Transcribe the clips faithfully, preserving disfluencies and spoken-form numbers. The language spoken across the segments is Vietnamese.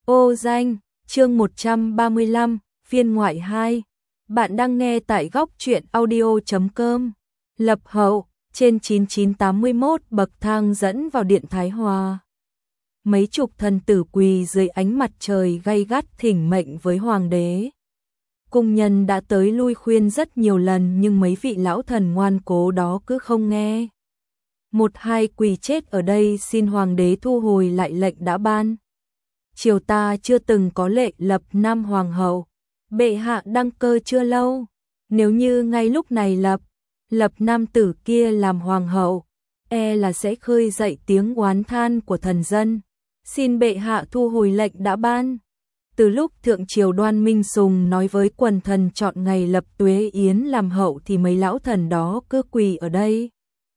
Ô danh, chương một trăm ba mươi lăm, phiên ngoại hai. Bạn đang nghe tại góc truyện audio chấm com. Lập hậu, trên chín chín tám mốt bậc thang dẫn vào điện Thái Hòa. Mấy chục thần tử quỳ dưới ánh mặt trời gay gắt thỉnh mệnh với hoàng đế. Cung nhân đã tới lui khuyên rất nhiều lần nhưng mấy vị lão thần ngoan cố đó cứ không nghe. Một hai quỳ chết ở đây xin hoàng đế thu hồi lại lệnh đã ban. Triều ta chưa từng có lệ lập nam hoàng hậu, bệ hạ đăng cơ chưa lâu, nếu như ngay lúc này lập, lập nam tử kia làm hoàng hậu, e là sẽ khơi dậy tiếng oán than của thần dân, xin bệ hạ thu hồi lệnh đã ban. Từ lúc thượng triều Đoan Minh Sùng nói với quần thần chọn ngày lập Tuế Yến làm hậu thì mấy lão thần đó cứ quỳ ở đây.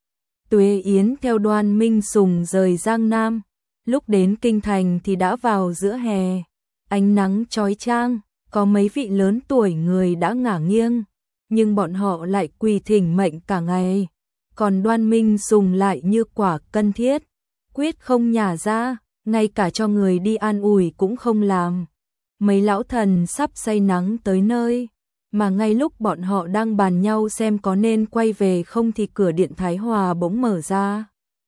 Tuế Yến theo Đoan Minh Sùng rời Giang Nam. Lúc đến kinh thành thì đã vào giữa hè, ánh nắng chói chang, có mấy vị lớn tuổi người đã ngả nghiêng, nhưng bọn họ lại quỳ thỉnh mệnh cả ngày, còn Đoan Minh Sùng lại như quả cân thiết, quyết không nhả ra, ngay cả cho người đi an ủi cũng không làm. Mấy lão thần sắp say nắng tới nơi, mà ngay lúc bọn họ đang bàn nhau xem có nên quay về không thì cửa điện Thái Hòa bỗng mở ra.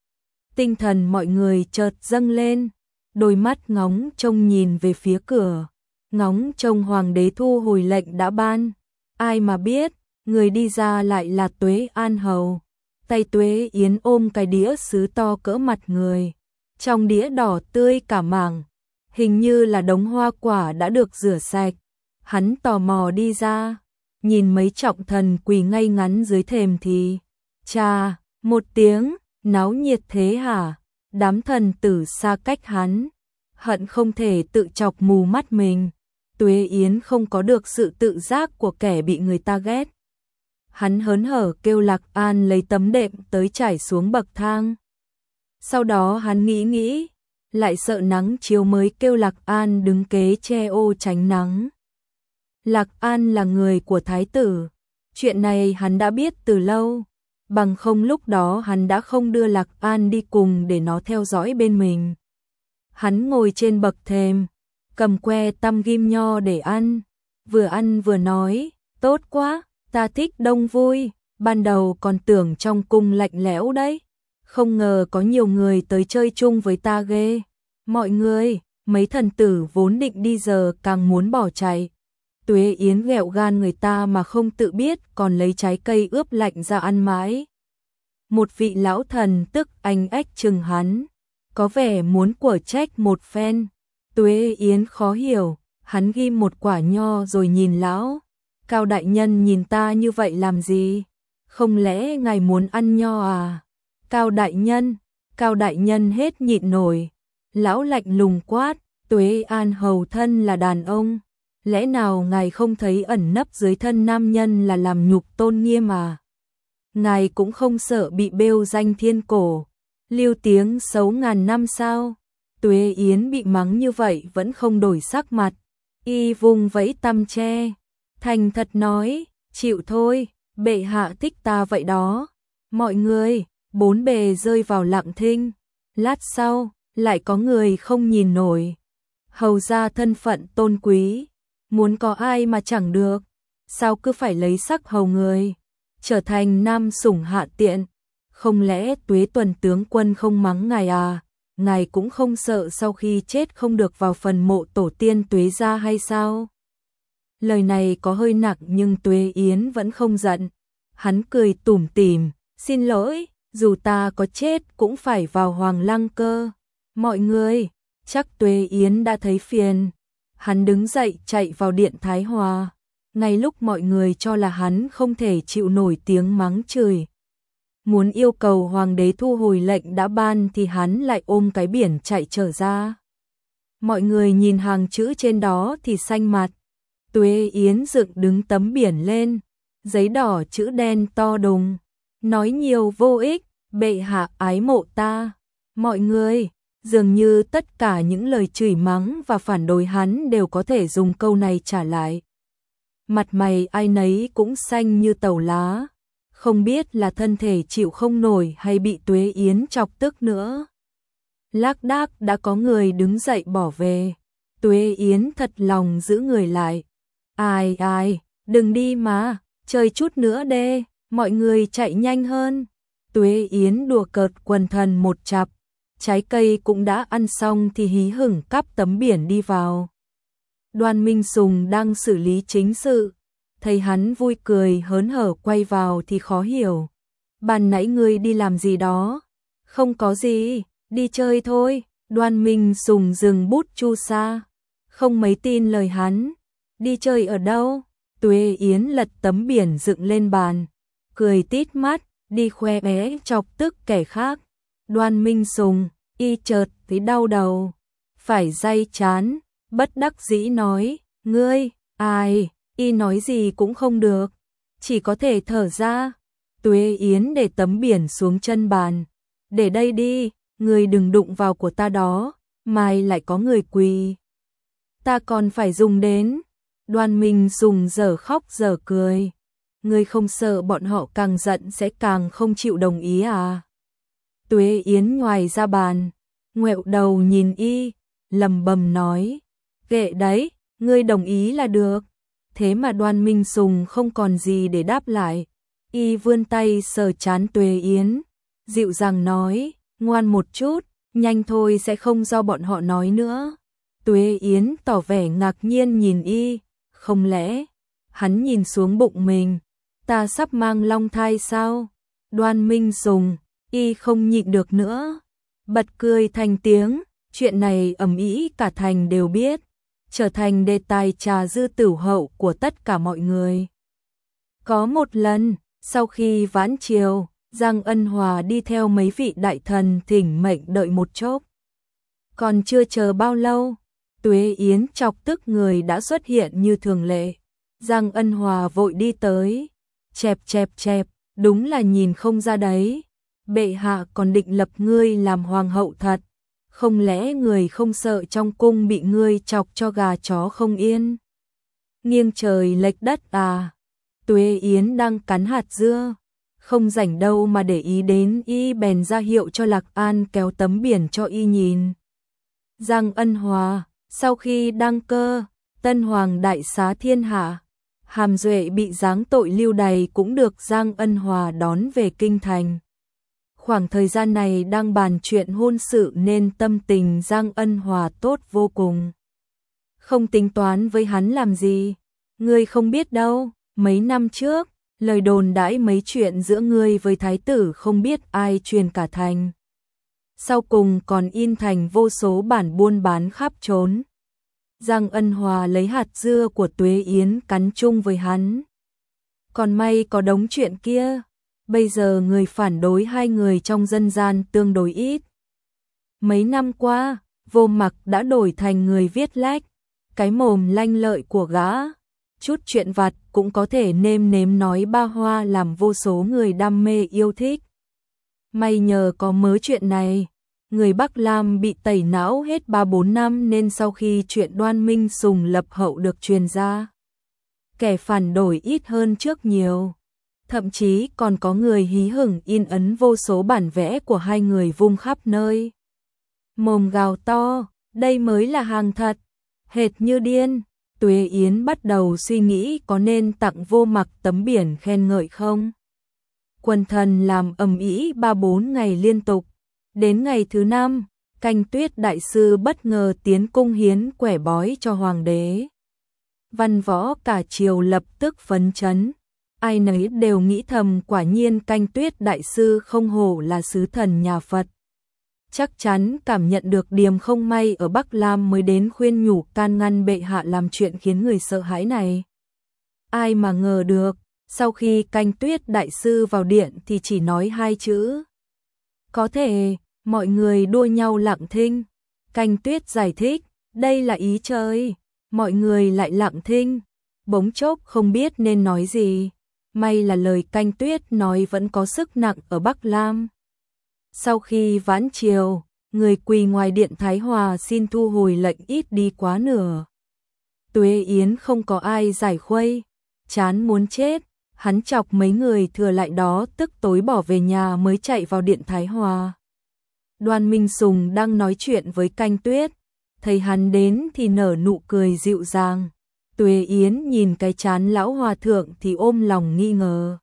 Tinh thần mọi người chợt dâng lên, đôi mắt ngóng trông nhìn về phía cửa, ngóng trông hoàng đế thu hồi lệnh đã ban. Ai mà biết, người đi ra lại là Tuế An Hầu. Tay Tuế Yến ôm cái đĩa sứ to cỡ mặt người, trong đĩa đỏ tươi cả mảng, hình như là đống hoa quả đã được rửa sạch. Hắn tò mò đi ra, nhìn mấy trọng thần quỳ ngay ngắn dưới thềm thì, chà, một tiếng, náo nhiệt thế hả? Đám thần tử xa cách hắn, hận không thể tự chọc mù mắt mình. Tuế Yến không có được sự tự giác của kẻ bị người ta ghét. Hắn hớn hở kêu Lạc An lấy tấm đệm tới trải xuống bậc thang. Sau đó hắn nghĩ nghĩ, lại sợ nắng chiếu mới kêu Lạc An đứng kế che ô tránh nắng. Lạc An là người của thái tử, chuyện này hắn đã biết từ lâu. Bằng không lúc đó hắn đã không đưa Lạc An đi cùng để nó theo dõi bên mình. Hắn ngồi trên bậc thềm, cầm que tăm ghim nho để ăn, vừa ăn vừa nói, tốt quá, ta thích đông vui, ban đầu còn tưởng trong cung lạnh lẽo đấy, không ngờ có nhiều người tới chơi chung với ta ghê. Mọi người, mấy thần tử vốn định đi giờ càng muốn bỏ chạy. Tuế Yến ghẹo gan người ta mà không tự biết còn lấy trái cây ướp lạnh ra ăn mãi. Một vị lão thần tức anh ách chừng hắn, có vẻ muốn quở trách một phen. Tuế Yến khó hiểu, hắn ghim một quả nho rồi nhìn lão. Cao đại nhân nhìn ta như vậy làm gì? Không lẽ ngài muốn ăn nho à? Cao đại nhân, Cao đại nhân hết nhịn nổi. Lão lạnh lùng quát, Tuế An Hầu thân là đàn ông. Lẽ nào ngài không thấy ẩn nấp dưới thân nam nhân là làm nhục tôn nghiêm à? Ngài cũng không sợ bị bêu danh thiên cổ, lưu tiếng xấu ngàn năm sao? Tuế Yến bị mắng như vậy vẫn không đổi sắc mặt, y vùng vẫy tăm tre, thành thật nói, chịu thôi, bệ hạ thích ta vậy đó. Mọi người, bốn bề rơi vào lặng thinh, lát sau, lại có người không nhìn nổi. Hầu ra thân phận tôn quý, muốn có ai mà chẳng được, sao cứ phải lấy sắc hầu người, trở thành nam sủng hạ tiện. Không lẽ Tuế Tuần tướng quân không mắng ngài à? Ngài cũng không sợ sau khi chết không được vào phần mộ tổ tiên Tuế gia hay sao? Lời này có hơi nặng nhưng Tuế Yến vẫn không giận. Hắn cười tủm tỉm, xin lỗi, dù ta có chết cũng phải vào hoàng lăng cơ. Mọi người, chắc Tuế Yến đã thấy phiền. Hắn đứng dậy chạy vào điện Thái Hòa. Ngay lúc mọi người cho là hắn không thể chịu nổi tiếng mắng chửi, muốn yêu cầu hoàng đế thu hồi lệnh đã ban thì hắn lại ôm cái biển chạy trở ra. Mọi người nhìn hàng chữ trên đó thì xanh mặt. Tuế Yến dựng đứng tấm biển lên, giấy đỏ chữ đen to đùng, nói nhiều vô ích, bệ hạ ái mộ ta. Mọi người, dường như tất cả những lời chửi mắng và phản đối hắn đều có thể dùng câu này trả lại. Mặt mày ai nấy cũng xanh như tàu lá, không biết là thân thể chịu không nổi hay bị Tuế Yến chọc tức nữa. Lác đác đã có người đứng dậy bỏ về. Tuế Yến thật lòng giữ người lại. Ai ai, đừng đi mà, chơi chút nữa đê, mọi người chạy nhanh hơn. Tuế Yến đùa cợt quần thần một chặp, trái cây cũng đã ăn xong thì hí hửng cắp tấm biển đi vào. Đoan Minh Sùng đang xử lý chính sự, thấy hắn vui cười hớn hở quay vào thì khó hiểu. Ban nãy ngươi đi làm gì đó? Không có gì, đi chơi thôi. Đoan Minh Sùng dừng bút chu sa, không mấy tin lời hắn. Đi chơi ở đâu? Tuế Yến lật tấm biển dựng lên bàn, cười tít mắt, đi khoe bé chọc tức kẻ khác. Đoan Minh Sùng, y chợt thấy đau đầu, phải day chán, bất đắc dĩ nói, ngươi, ai, y nói gì cũng không được, chỉ có thể thở ra. Tuế Yến để tấm biển xuống chân bàn, để đây đi, ngươi đừng đụng vào của ta đó, mai lại có người quỳ. Ta còn phải dùng đến. Đoan Minh Sùng giờ khóc giờ cười. Ngươi không sợ bọn họ càng giận sẽ càng không chịu đồng ý à? Tuế Yến ngoài ra bàn, ngoẹo đầu nhìn y, lầm bầm nói, kệ đấy, ngươi đồng ý là được. Thế mà Đoan Minh Sùng không còn gì để đáp lại. Y vươn tay sờ trán Tuế Yến, dịu dàng nói, ngoan một chút, nhanh thôi sẽ không do bọn họ nói nữa. Tuế Yến tỏ vẻ ngạc nhiên nhìn y, không lẽ, hắn nhìn xuống bụng mình, ta sắp mang long thai sao? Đoan Minh Sùng, y không nhịn được nữa, bật cười thành tiếng, chuyện này ầm ĩ cả thành đều biết, trở thành đề tài trà dư tửu hậu của tất cả mọi người. Có một lần, sau khi vãn chiều, Giang Ân Hòa đi theo mấy vị đại thần thỉnh mệnh đợi một chốc. Còn chưa chờ bao lâu, Tuế Yến chọc tức người đã xuất hiện như thường lệ. Giang Ân Hòa vội đi tới, chẹp chẹp chẹp, đúng là nhìn không ra đấy. Bệ hạ còn định lập ngươi làm hoàng hậu thật, không lẽ người không sợ trong cung bị ngươi chọc cho gà chó không yên? Nghiêng trời lệch đất à? Tuế Yến đang cắn hạt dưa, không rảnh đâu mà để ý đến y, bèn ra hiệu cho Lạc An kéo tấm biển cho y nhìn. Giang Ân Hòa, sau khi đăng cơ, Tân Hoàng đại xá thiên hạ, Hàm Duệ bị giáng tội lưu đày cũng được Giang Ân Hòa đón về kinh thành. Khoảng thời gian này đang bàn chuyện hôn sự nên tâm tình Giang Ân Hòa tốt vô cùng. Không tính toán với hắn làm gì, ngươi không biết đâu, mấy năm trước, lời đồn đãi mấy chuyện giữa ngươi với thái tử không biết ai truyền cả thành. Sau cùng còn in thành vô số bản buôn bán khắp trốn. Giang Ân Hòa lấy hạt dưa của Tuế Yến cắn chung với hắn. Còn may có đống chuyện kia, bây giờ người phản đối hai người trong dân gian tương đối ít. Mấy năm qua, Vô Mặc đã đổi thành người viết lách, cái mồm lanh lợi của gã, chút chuyện vặt cũng có thể nêm nếm nói ba hoa làm vô số người đam mê yêu thích. May nhờ có mớ chuyện này, người Bắc Lam bị tẩy não hết ba bốn năm nên sau khi chuyện Đoan Minh Sùng lập hậu được truyền ra, kẻ phản đổi ít hơn trước nhiều. Thậm chí còn có người hí hửng in ấn vô số bản vẽ của hai người vung khắp nơi. Mồm gào to, đây mới là hàng thật, hệt như điên. Tuế Yến bắt đầu suy nghĩ có nên tặng Vô Mặc tấm biển khen ngợi không. Quần thần làm ầm ĩ ba bốn ngày liên tục. Đến ngày thứ năm, Canh Tuyết đại sư bất ngờ tiến cung hiến quẻ bói cho hoàng đế. Văn võ cả triều lập tức phấn chấn. Ai nấy đều nghĩ thầm quả nhiên Canh Tuyết đại sư không hổ là sứ thần nhà Phật. Chắc chắn cảm nhận được điểm không may ở Bắc Lam mới đến khuyên nhủ can ngăn bệ hạ làm chuyện khiến người sợ hãi này. Ai mà ngờ được, sau khi Canh Tuyết đại sư vào điện thì chỉ nói hai chữ. Có thể, mọi người đua nhau lặng thinh. Canh Tuyết giải thích, đây là ý trời. Mọi người lại lặng thinh, bỗng chốc không biết nên nói gì. May là lời Canh Tuyết nói vẫn có sức nặng ở Bắc Lam. Sau khi vãn chiều, người quỳ ngoài điện Thái Hòa xin thu hồi lệnh ít đi quá nửa. Tuế Yến không có ai giải khuây, chán muốn chết, hắn chọc mấy người thừa lại đó tức tối bỏ về nhà mới chạy vào điện Thái Hòa. Đoan Minh Sùng đang nói chuyện với Canh Tuyết, thấy hắn đến thì nở nụ cười dịu dàng. Tuế Yến nhìn cái trán lão hòa thượng thì ôm lòng nghi ngờ.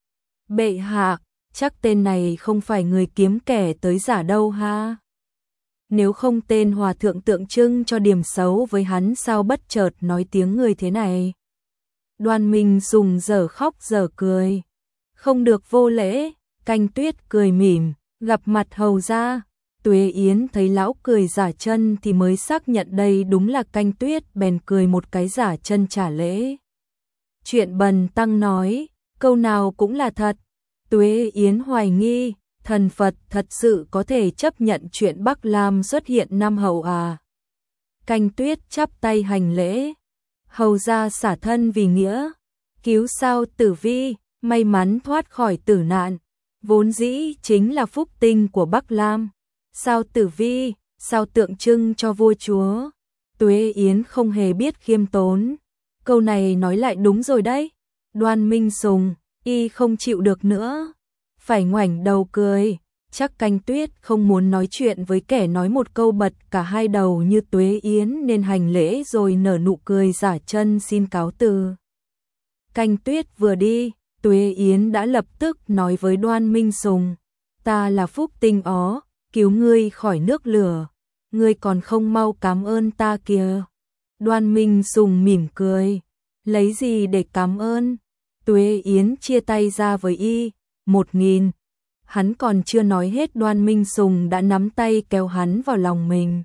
Bệ hạ, chắc tên này không phải người kiếm kẻ tới giả đâu ha. Nếu không tên hòa thượng tượng trưng cho điểm xấu với hắn sao bất chợt nói tiếng người thế này. Đoan Minh Sùng dở khóc dở cười. Không được vô lễ, Canh Tuyết cười mỉm, gặp mặt hầu ra. Tuế Yến thấy lão cười giả chân thì mới xác nhận đây đúng là Canh Tuyết, bèn cười một cái giả chân trả lễ. Chuyện Bần Tăng nói, câu nào cũng là thật. Tuế Yến hoài nghi, thần Phật thật sự có thể chấp nhận chuyện Bắc Lam xuất hiện năm hậu à? Canh Tuyết chắp tay hành lễ. Hầu ra xả thân vì nghĩa, cứu sao tử vi, may mắn thoát khỏi tử nạn, vốn dĩ chính là phúc tinh của Bắc Lam. Sao tử vi, sao tượng trưng cho vua chúa. Tuế Yến không hề biết khiêm tốn. Câu này nói lại đúng rồi đấy. Đoan Minh Sùng, y không chịu được nữa, phải ngoảnh đầu cười. Chắc Canh Tuyết không muốn nói chuyện với kẻ nói một câu bật cả hai đầu như Tuế Yến nên hành lễ rồi nở nụ cười giả chân xin cáo từ. Canh Tuyết vừa đi, Tuế Yến đã lập tức nói với Đoan Minh Sùng, ta là phúc tinh ó, cứu ngươi khỏi nước lửa, ngươi còn không mau cảm ơn ta kìa. Đoan Minh Sùng mỉm cười, lấy gì để cảm ơn? Tuế Yến chia tay ra với y, một nghìn. Hắn còn chưa nói hết Đoan Minh Sùng đã nắm tay kéo hắn vào lòng mình.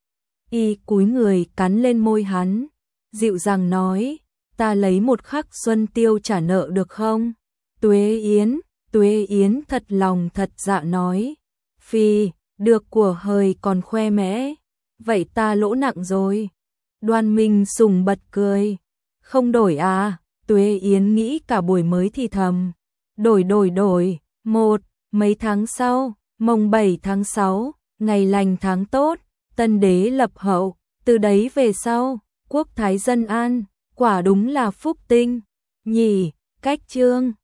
Y cúi người cắn lên môi hắn, dịu dàng nói, ta lấy một khắc xuân tiêu trả nợ được không? Tuế Yến, Tuế Yến thật lòng thật dạ nói, phi, được của hời còn khoe mẽ, vậy ta lỗ nặng rồi. Đoan Minh Sùng bật cười, không đổi à? Tuế Yến nghĩ cả buổi mới thì thầm, đổi đổi đổi, một, mấy tháng sau, mồng bảy tháng sáu, ngày lành tháng tốt, tân đế lập hậu, từ đấy về sau, quốc thái dân an, quả đúng là phúc tinh. Nhỉ, cách chương